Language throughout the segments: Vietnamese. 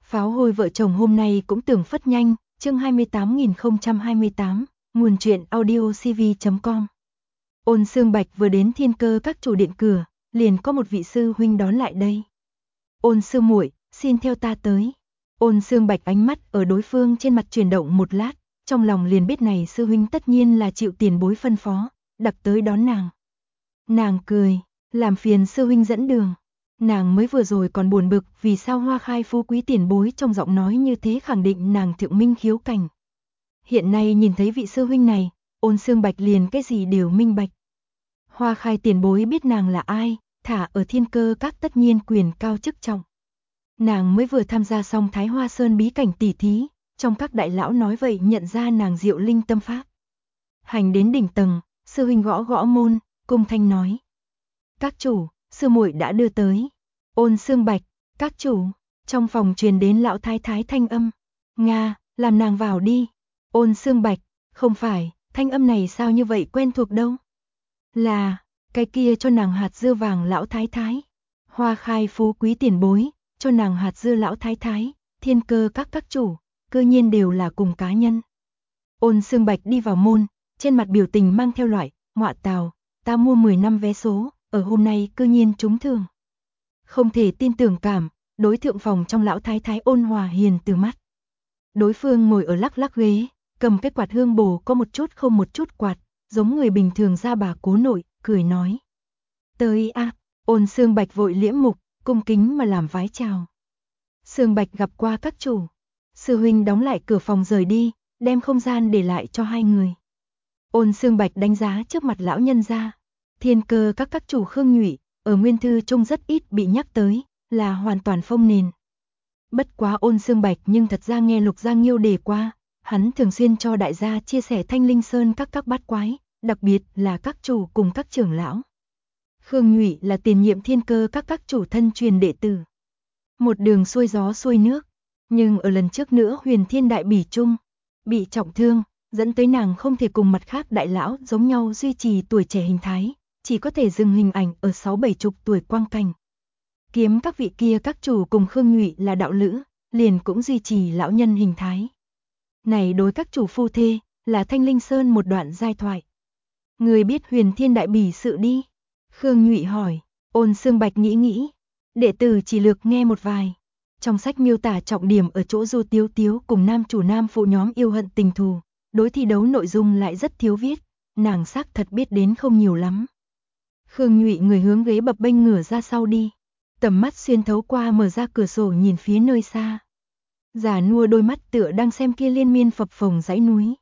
Pháo hôi vợ chồng hôm nay cũng tưởng phất nhanh, chương 28028, nguồn truyện audio cv.com. Ôn Xương Bạch vừa đến Thiên Cơ Các chủ điện cửa, liền có một vị sư huynh đón lại đây. Ôn sư muội, xin theo ta tới. Ôn Xương Bạch ánh mắt ở đối phương trên mặt chuyển động một lát, trong lòng liền biết này sư huynh tất nhiên là chịu tiền bối phân phó, đặc tới đón nàng. Nàng cười, làm phiền sư huynh dẫn đường. Nàng mới vừa rồi còn buồn bực vì sao Hoa Khai phú quý tiền bối trong giọng nói như thế khẳng định nàng thượng minh khiếu cảnh. Hiện nay nhìn thấy vị sư huynh này, Ôn Xương Bạch liền cái gì đều minh bạch. Hoa Khai tiền bối biết nàng là ai, thả ở Thiên Cơ Các tất nhiên quyền cao chức trọng. Nàng mới vừa tham gia xong Thái Hoa Sơn bí cảnh tỉ thí, trong các đại lão nói vậy nhận ra nàng diệu linh tâm pháp. Hành đến đỉnh tầng, sư huynh gõ gõ môn, cung thanh nói: "Các chủ, sư muội đã đưa tới." Ôn Xương Bạch: "Các chủ." Trong phòng truyền đến lão thái thái thanh âm: "Nga, làm nàng vào đi." Ôn Xương Bạch: "Không phải, thanh âm này sao như vậy quen thuộc đâu?" "Là, cái kia cho nàng hạt dưa vàng lão thái thái." Hoa Khai phú quý tiền bối, cho nàng hạt dưa lão thái thái, Thiên Cơ các chủ, cơ nhiên đều là cùng cá nhân. Ôn Xương Bạch đi vào môn, trên mặt biểu tình mang theo loại, ngọa tào, ta mua 10 năm vé số, ở hôm nay cơ nhiên trúng thưởng. Không thể tin tưởng cảm, đối thượng phòng trong lão thái thái ôn hòa hiền từ mắt. Đối phương ngồi ở lắc lắc ghế, cầm cái quạt hương bồ có một chút không một chút quạt, giống người bình thường ra bà cố nội, cười nói: "Tới a." Ôn Xương Bạch vội liễm mục, cung kính mà làm vái chào. Xương Bạch gặp qua các chủ. Sư huynh đóng lại cửa phòng rời đi, đem không gian để lại cho hai người. Ôn Xương Bạch đánh giá trước mặt lão nhân gia. Thiên Cơ các chủ Khương Nhụy, ở nguyên thư trung rất ít bị nhắc tới, là hoàn toàn phông nền. Bất quá Ôn Xương Bạch nhưng thật ra nghe Lục Giang Nghiêu đề qua, hắn thường xuyên cho đại gia chia sẻ Thanh Linh Sơn các bát quái, đặc biệt là các chủ cùng các trưởng lão. Khương Nhụy là tiền nhiệm Thiên Cơ các chủ thân truyền đệ tử. Một đường xuôi gió xuôi nước, nhưng ở lần trước nữa Huyền Thiên Đại Bỉ chung, bị trọng thương, dẫn tới nàng không thể cùng mặt khác đại lão giống nhau duy trì tuổi trẻ hình thái, chỉ có thể dừng hình ảnh ở 6-70 tuổi quang cảnh. Kiếm các vị kia các chủ cùng Khương Nhụy là đạo lữ, liền cũng duy trì lão nhân hình thái. Này đối các chủ phu thê, là Thanh Linh Sơn một đoạn giai thoại. Người biết Huyền Thiên Đại Bỉ sự đi? Khương Nhụy hỏi. Ôn Xương Bạch nghĩ, đệ tử chỉ lược nghe một vài. Trong sách miêu tả trọng điểm ở chỗ Du Tiếu Tiếu cùng nam chủ nam phụ nhóm yêu hận tình thù, đối thi đấu nội dung lại rất thiếu viết, nàng xác thật biết đến không nhiều lắm. Khương Nhụy người hướng ghế bập bênh ngửa ra sau đi, tầm mắt xuyên thấu qua mở ra cửa sổ nhìn phía nơi xa. Già nua đôi mắt tựa đang xem kia liên miên phập phồng dãy núi.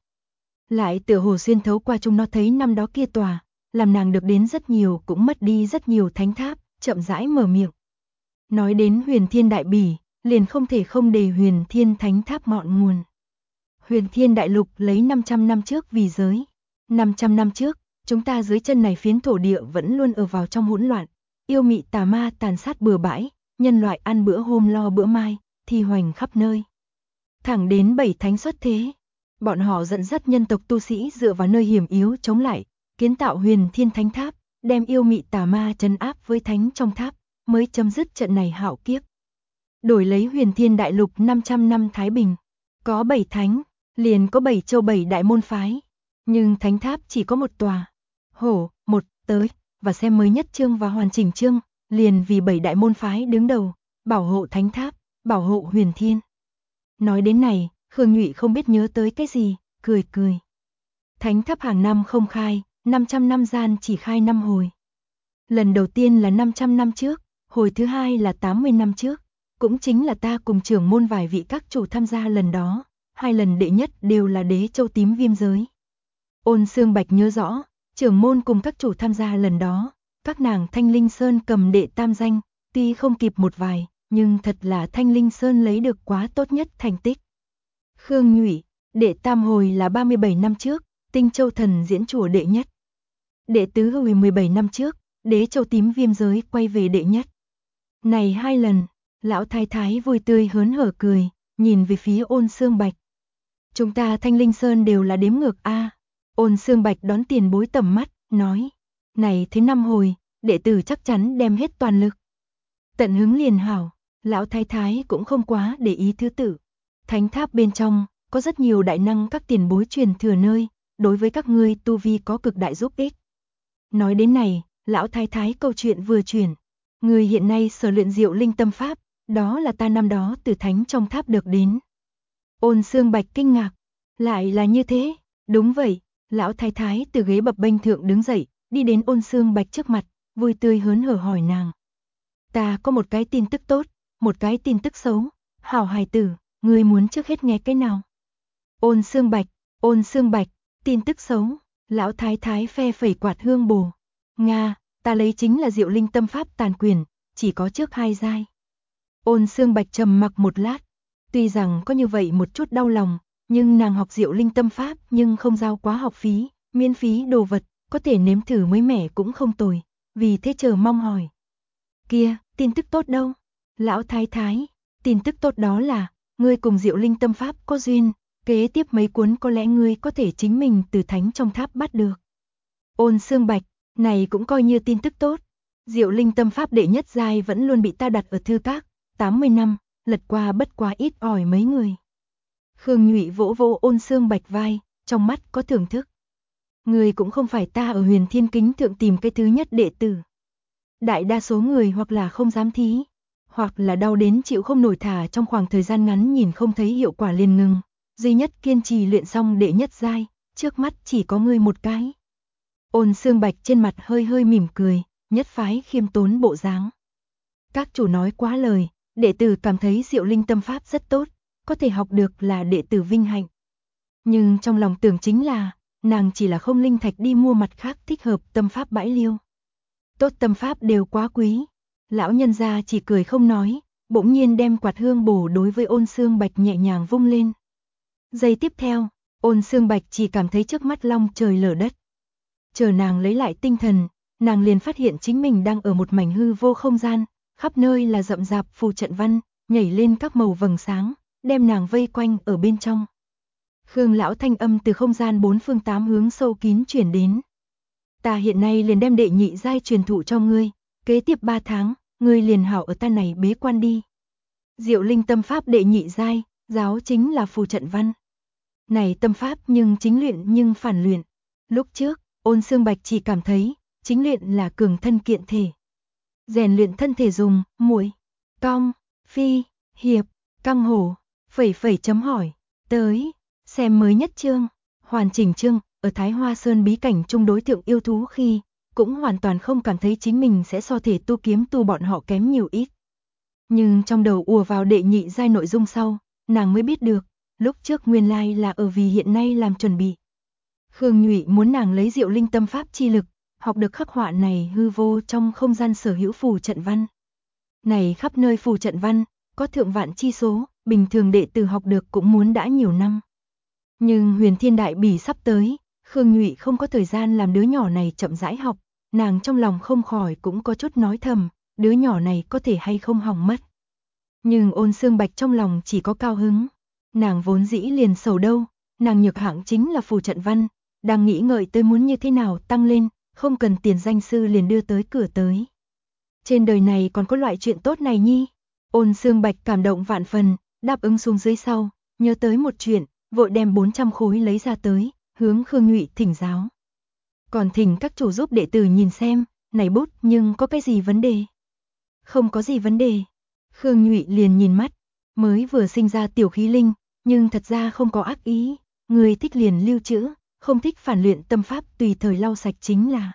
Lại tựa hồ xuyên thấu qua chúng nó thấy năm đó kia tòa, làm nàng được đến rất nhiều cũng mất đi rất nhiều thánh tháp, chậm rãi mở miệng. Nói đến Huyền Thiên Đại Bỉ, liền không thể không đề Huyền Thiên Thánh Tháp ngọn nguồn. Huyền Thiên Đại Lục lấy 500 năm trước vì giới. 500 năm trước, chúng ta dưới chân này phiến thổ địa vẫn luôn ở vào trong hỗn loạn, yêu mị tà ma tàn sát bừa bãi, nhân loại ăn bữa hôm lo bữa mai, thi hoành khắp nơi. Thẳng đến 7 thánh xuất thế, bọn họ dẫn dắt nhân tộc tu sĩ dựa vào nơi hiểm yếu chống lại, kiến tạo Huyền Thiên Thánh Tháp, đem yêu mị tà ma trấn áp với thánh trong tháp, mới chấm dứt trận này hạo kiếp. Đổi lấy Huyền Thiên Đại Lục 500 năm thái bình, có 7 thánh, liền có 7 châu 7 đại môn phái, nhưng thánh tháp chỉ có một tòa. Hổ, một, tới, và xem mới nhất chương và hoàn chỉnh chương, liền vì 7 đại môn phái đứng đầu, bảo hộ thánh tháp, bảo hộ Huyền Thiên. Nói đến này, Khương Nhụy không biết nhớ tới cái gì, cười. Thánh tháp hàng năm không khai, 500 năm gian chỉ khai 5 hồi. Lần đầu tiên là 500 năm trước, hồi thứ hai là 80 năm trước, cũng chính là ta cùng trưởng môn vài vị các chủ tham gia lần đó, 2 lần đệ nhất đều là Đế Châu tím viêm giới. Ôn Xương Bạch nhớ rõ, trưởng môn cùng các chủ tham gia lần đó, các nàng Thanh Linh Sơn cầm đệ tam danh, tuy không kịp một vài, nhưng thật là Thanh Linh Sơn lấy được quá tốt nhất thành tích. Khương Nhụy, đệ tam hồi là 37 năm trước, Tinh Châu Thần diễn chùa đệ nhất. Đệ tứ hồi 17 năm trước, Đế Châu tím viêm giới quay về đệ nhất. Này 2 lần, lão thái thái vui tươi hớn hở cười, nhìn về phía Ôn Xương Bạch. Chúng ta Thanh Linh Sơn đều là đếm ngược a. Ôn Xương Bạch đón tiền bối tầm mắt, nói, này thứ 5 hồi, đệ tử chắc chắn đem hết toàn lực. Tận hứng liền hảo, Lão thái thái cũng không quá để ý thứ tự. Thánh tháp bên trong, có rất nhiều đại năng các tiền bối truyền thừa nơi, đối với các ngươi tu vi có cực đại giúp ích. Nói đến này, lão thái thái câu chuyện vừa chuyển. Người hiện nay sở luyện Diệu Linh tâm pháp, đó là ta năm đó từ thánh trong tháp được đến. Ôn Xương Bạch kinh ngạc. Lại là như thế, đúng vậy, lão thái thái từ ghế bập bênh thượng đứng dậy, đi đến Ôn Xương Bạch trước mặt, vui tươi hớn hở hỏi nàng. Ta có một cái tin tức tốt, một cái tin tức xấu, hảo hài tử, ngươi muốn trước hết nghe cái nào? Ôn Xương Bạch, tin tức xấu, lão thái thái phe phẩy quạt hương bồ. Nga, ta lấy chính là Diệu Linh tâm pháp tàn quyền, chỉ có trước 2 giai. Ôn Xương Bạch trầm mặc một lát, tuy rằng có như vậy một chút đau lòng, nhưng nàng học Diệu Linh tâm pháp nhưng không giao quá học phí, miễn phí đồ vật, có thể nếm thử mới mẻ cũng không tồi, vì thế chờ mong hỏi. Kia, tin tức tốt đâu? Lão thái thái, tin tức tốt đó là, ngươi cùng Diệu Linh tâm pháp có duyên, kế tiếp mấy cuốn có lẽ ngươi có thể chính mình từ thánh trong tháp bắt được. Ôn Xương Bạch, này cũng coi như tin tức tốt. Diệu Linh tâm pháp đệ nhất giai vẫn luôn bị ta đặt ở thư các, 80 năm, lật qua bất quá ít ỏi mấy người. Khương Nhụy vỗ vỗ Ôn Xương Bạch vai, trong mắt có thưởng thức. Người cũng không phải ta ở Huyền Thiên Kính thượng tìm cái thứ nhất đệ tử. Đại đa số người hoặc là không dám thí, hoặc là đau đến chịu không nổi thả trong khoảng thời gian ngắn nhìn không thấy hiệu quả liền ngừng. Duy nhất kiên trì luyện xong đệ nhất giai, trước mắt chỉ có ngươi một cái. Ôn Xương Bạch trên mặt hơi hơi mỉm cười, nhất phái khiêm tốn bộ dáng. Các chủ nói quá lời, đệ tử cảm thấy Diệu Linh tâm pháp rất tốt, có thể học được là đệ tử vinh hạnh. Nhưng trong lòng tưởng chính là, nàng chỉ là không linh thạch đi mua mặt khác thích hợp tâm pháp bãi liêu. Tốt tâm pháp đều quá quý. Lão nhân gia chỉ cười không nói, bỗng nhiên đem quạt hương bổ đối với Ôn Xương Bạch nhẹ nhàng vung lên. Giây tiếp theo, Ôn Xương Bạch chỉ cảm thấy trước mắt long trời lở đất. Chờ nàng lấy lại tinh thần, nàng liền phát hiện chính mình đang ở một mảnh hư vô không gian, khắp nơi là rậm rạp phù trận văn, nhảy lên các màu vầng sáng, đem nàng vây quanh ở bên trong. Khương lão thanh âm từ không gian 4 phương 8 hướng sâu kín truyền đến. Ta hiện nay liền đem đệ nhị giai truyền thụ cho ngươi, kế tiếp 3 tháng, ngươi liền hảo ở ta này bế quan đi. Diệu Linh tâm pháp đệ nhị giai, giáo chính là phù trận văn. Này tâm pháp nhưng chính luyện nhưng phản luyện. Lúc trước, Ôn Xương Bạch chỉ cảm thấy, chính luyện là cường thân kiện thể. Rèn luyện thân thể dùng, muội, cong, phi, hiệp, căng hổ, phẩy chấm hỏi, tới, xem mới nhất chương, hoàn chỉnh chương, ở Thái Hoa Sơn bí cảnh chung đối tượng yêu thú khi, cũng hoàn toàn không cảm thấy chính mình sẽ so thể tu kiếm tu bọn họ kém nhiều ít. Nhưng trong đầu ùa vào đệ nhị giai nội dung sau, nàng mới biết được, lúc trước nguyên lai là ở vì hiện nay làm chuẩn bị. Khương Nhụy muốn nàng lấy Diệu Linh tâm pháp chi lực, học được khắc họa này hư vô trong không gian sở hữu phù trận văn. Này khắp nơi phù trận văn, có thượng vạn chi số, bình thường đệ tử học được cũng muốn đã nhiều năm. Nhưng Huyền Thiên Đại Bỉ sắp tới, Khương Nhụy không có thời gian làm đứa nhỏ này chậm rãi học, nàng trong lòng không khỏi cũng có chút nói thầm, đứa nhỏ này có thể hay không hỏng mất. Nhưng Ôn Xương Bạch trong lòng chỉ có cao hứng, nàng vốn dĩ liền sầu đâu, nàng nhược hạng chính là phù trận văn, đang nghĩ ngợi tới muốn như thế nào tăng lên, không cần tiền danh sư liền đưa tới cửa tới. Trên đời này còn có loại chuyện tốt này nhi. Ôn Xương Bạch cảm động vạn phần, đáp ứng xuống dưới sau, nhớ tới một chuyện, vội đem 400 khối lấy ra tới, hướng Khương Nhụy thỉnh giáo. Còn thỉnh các chủ giúp đệ tử nhìn xem, này bút nhưng có cái gì vấn đề? Không có gì vấn đề. Khương Nhụy liền nhìn mắt, mới vừa sinh ra tiểu khí linh, nhưng thật ra không có ác ý, người thích liền lưu trữ, không thích phản luyện tâm pháp tùy thời lau sạch chính là.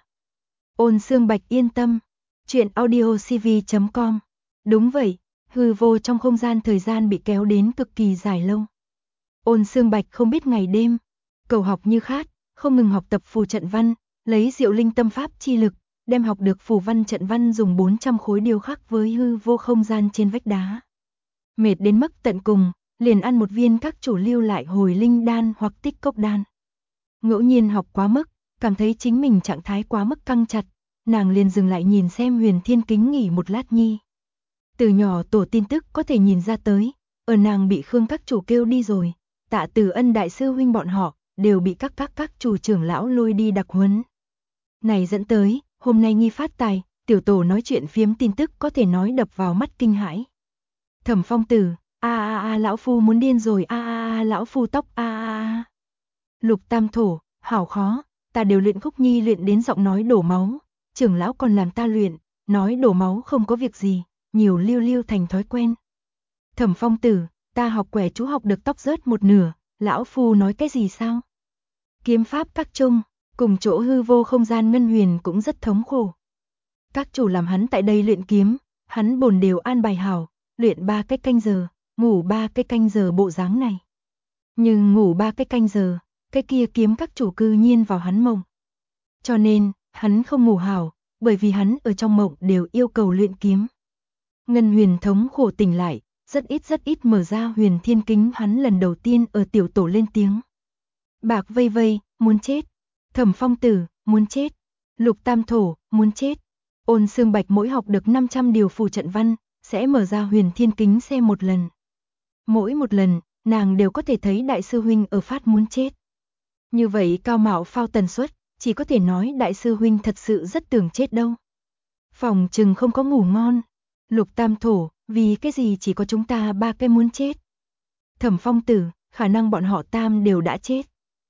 Ôn Xương Bạch yên tâm. Chuyện audiocv.com. Đúng vậy, hư vô trong không gian thời gian bị kéo đến cực kỳ dài lâu. Ôn Xương Bạch không biết ngày đêm, cầu học như khát, không ngừng học tập phù trận văn, lấy Diệu Linh tâm pháp chi lực, đem học được phù văn trận văn dùng 400 khối điêu khắc với hư vô không gian trên vách đá. Mệt đến mức tận cùng, liền ăn một viên các chủ lưu lại hồi linh đan hoặc tích cốc đan. Ngẫu nhiên học quá mức, cảm thấy chính mình trạng thái quá mức căng chặt, nàng liền dừng lại nhìn xem Huyền Thiên Kính nghỉ một lát nhi. Từ nhỏ tổ tin tức có thể nhìn ra tới, ở nàng bị Khương các chủ kêu đi rồi, Tạ Từ Ân đại sư huynh bọn họ đều bị các chủ trưởng lão lôi đi đặc huấn. Này dẫn tới, hôm nay nghi phát tài, tiểu tổ nói chuyện phiếm tin tức có thể nói đập vào mắt kinh hãi. Thẩm Phong Tử, lão phu muốn điên rồi, lão phu tóc, Lục Tam Thổ, hảo khó, ta đều luyện khúc nhi luyện đến giọng nói đổ máu, trưởng lão còn làm ta luyện, nói đổ máu không có việc gì, nhiều lưu lưu thành thói quen. Thẩm Phong Tử, ta học quẻ chú học được tóc rớt một nửa, lão phu nói cái gì sao? Kiếm pháp các trung, cùng chỗ hư vô không gian ngân huyền cũng rất thống khổ. Các chủ làm hắn tại đây luyện kiếm, hắn bổn đều an bài hảo, luyện 3 cái canh giờ, ngủ 3 cái canh giờ bộ dáng này. Nhưng ngủ 3 cái canh giờ, cái kia kiếm các chủ cư nhiên vào hắn mộng. Cho nên, hắn không ngủ hảo, bởi vì hắn ở trong mộng đều yêu cầu luyện kiếm. Ngân huyền thống khổ tỉnh lại, rất ít mở ra huyền thiên kính, hắn lần đầu tiên ở tiểu tổ lên tiếng. Bạc vây vây, muốn chết. Thẩm Phong Tử, muốn chết. Lục Tam Thổ, muốn chết. Ôn Xương Bạch mỗi học được 500 điều phù trận văn, sẽ mở ra huyền thiên kính xem một lần. Mỗi một lần, nàng đều có thể thấy đại sư huynh ở phát muốn chết. Như vậy cao mạo phao tần suất, chỉ có thể nói đại sư huynh thật sự rất tưởng chết đâu. Phòng chừng không có ngủ ngon. Lục Tam Thổ, vì cái gì chỉ có chúng ta 3 cái muốn chết. Thẩm Phong Tử, khả năng bọn họ tam đều đã chết.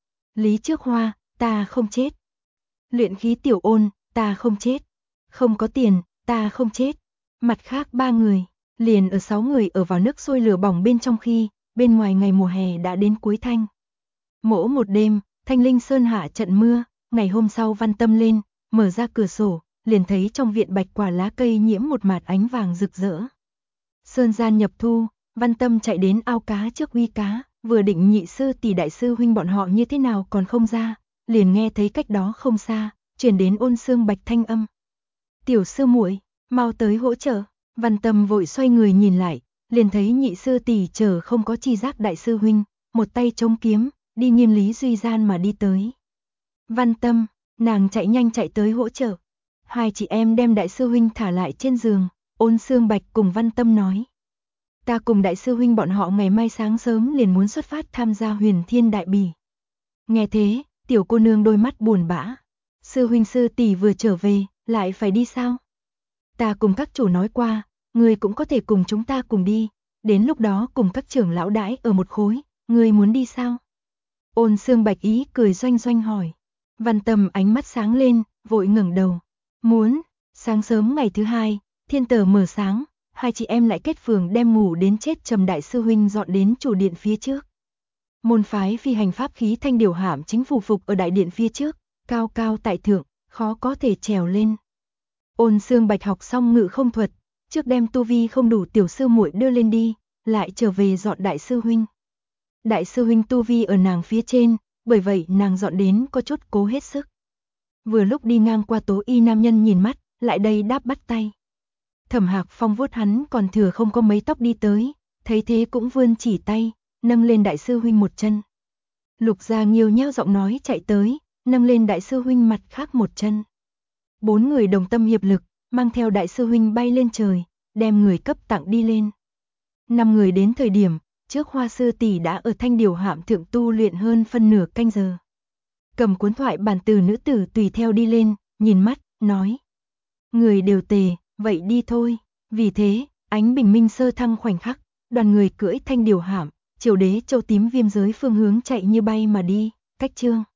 Lý Trước Hoa, ta không chết. Luyện khí Tiểu Ôn, ta không chết. Không có tiền, ta không chết. Mặt khác 3 người, liền ở 6 người ở vào nước sôi lửa bỏng bên trong khi, bên ngoài ngày mùa hè đã đến cuối thanh. Mỗi một đêm, Thanh Linh Sơn hạ trận mưa, ngày hôm sau Văn Tâm lên, mở ra cửa sổ, liền thấy trong viện bạch quả lá cây nhiễm một mạt ánh vàng rực rỡ. Sơn gian nhập thu, Văn Tâm chạy đến ao cá trước uy cá, vừa định nhị sư tỷ đại sư huynh bọn họ như thế nào còn không ra, liền nghe thấy cách đó không xa, truyền đến Ôn Xương Bạch thanh âm. Tiểu sư muội, mau tới hỗ trợ. Văn Tâm vội xoay người nhìn lại, liền thấy nhị sư tỷ chờ không có chi giác đại sư huynh, một tay chống kiếm, đi Nghiêm Lý Duy gian mà đi tới. Văn Tâm, nàng chạy nhanh chạy tới hỗ trợ. Hai chị em đem đại sư huynh thả lại trên giường, Ôn Xương Bạch cùng Văn Tâm nói. Ta cùng đại sư huynh bọn họ ngày mai sáng sớm liền muốn xuất phát tham gia Huyền Thiên Đại Bỉ. Nghe thế, tiểu cô nương đôi mắt buồn bã. Sư huynh sư tỷ vừa trở về, lại phải đi sao? Ta cùng các chủ nói qua, ngươi cũng có thể cùng chúng ta cùng đi, đến lúc đó cùng các trưởng lão đãi ở một khối, ngươi muốn đi sao? Ôn Xương Bạch ý cười doanh doanh hỏi. Văn Tâm ánh mắt sáng lên, vội ngẩng đầu. Muốn. Sáng sớm ngày thứ hai, thiên tờ mở sáng, hai chị em lại kết phường đem ngủ đến chết trầm đại sư huynh dọn đến chủ điện phía trước. Môn phái phi hành pháp khí thanh điều hạm chính phù phục ở đại điện phía trước, cao cao tại thượng, khó có thể trèo lên. Ôn Xương Bạch học xong ngự không thuật, trước đem tu vi không đủ tiểu sư muội đưa lên đi, lại trở về dọn đại sư huynh. Đại sư huynh tu vi ở nàng phía trên, bởi vậy nàng dọn đến có chút cố hết sức. Vừa lúc đi ngang qua Tố Y nam nhân nhìn mắt, lại đây đáp bắt tay. Thẩm Hạc Phong vuốt hắn còn thừa không có mấy tóc đi tới, thấy thế cũng vươn chỉ tay, nâng lên đại sư huynh một chân. Lục Gia Nghiêu nhao giọng nói chạy tới, nâng lên đại sư huynh mặt khác một chân. 4 người đồng tâm hiệp lực, mang theo đại sư huynh bay lên trời, đem người cấp tặng đi lên. 5 người đến thời điểm, trước Hoa sư tỷ đã ở thanh điều hạm thượng tu luyện hơn phân nửa canh giờ. Cầm cuốn thoại bản từ nữ tử tùy theo đi lên, nhìn mắt, nói. Người đều tề, vậy đi thôi. Vì thế, ánh bình minh sơ thăng khoảnh khắc, đoàn người cưỡi thanh điều hạm, triều đế châu tím viêm giới phương hướng chạy như bay mà đi, cách chương.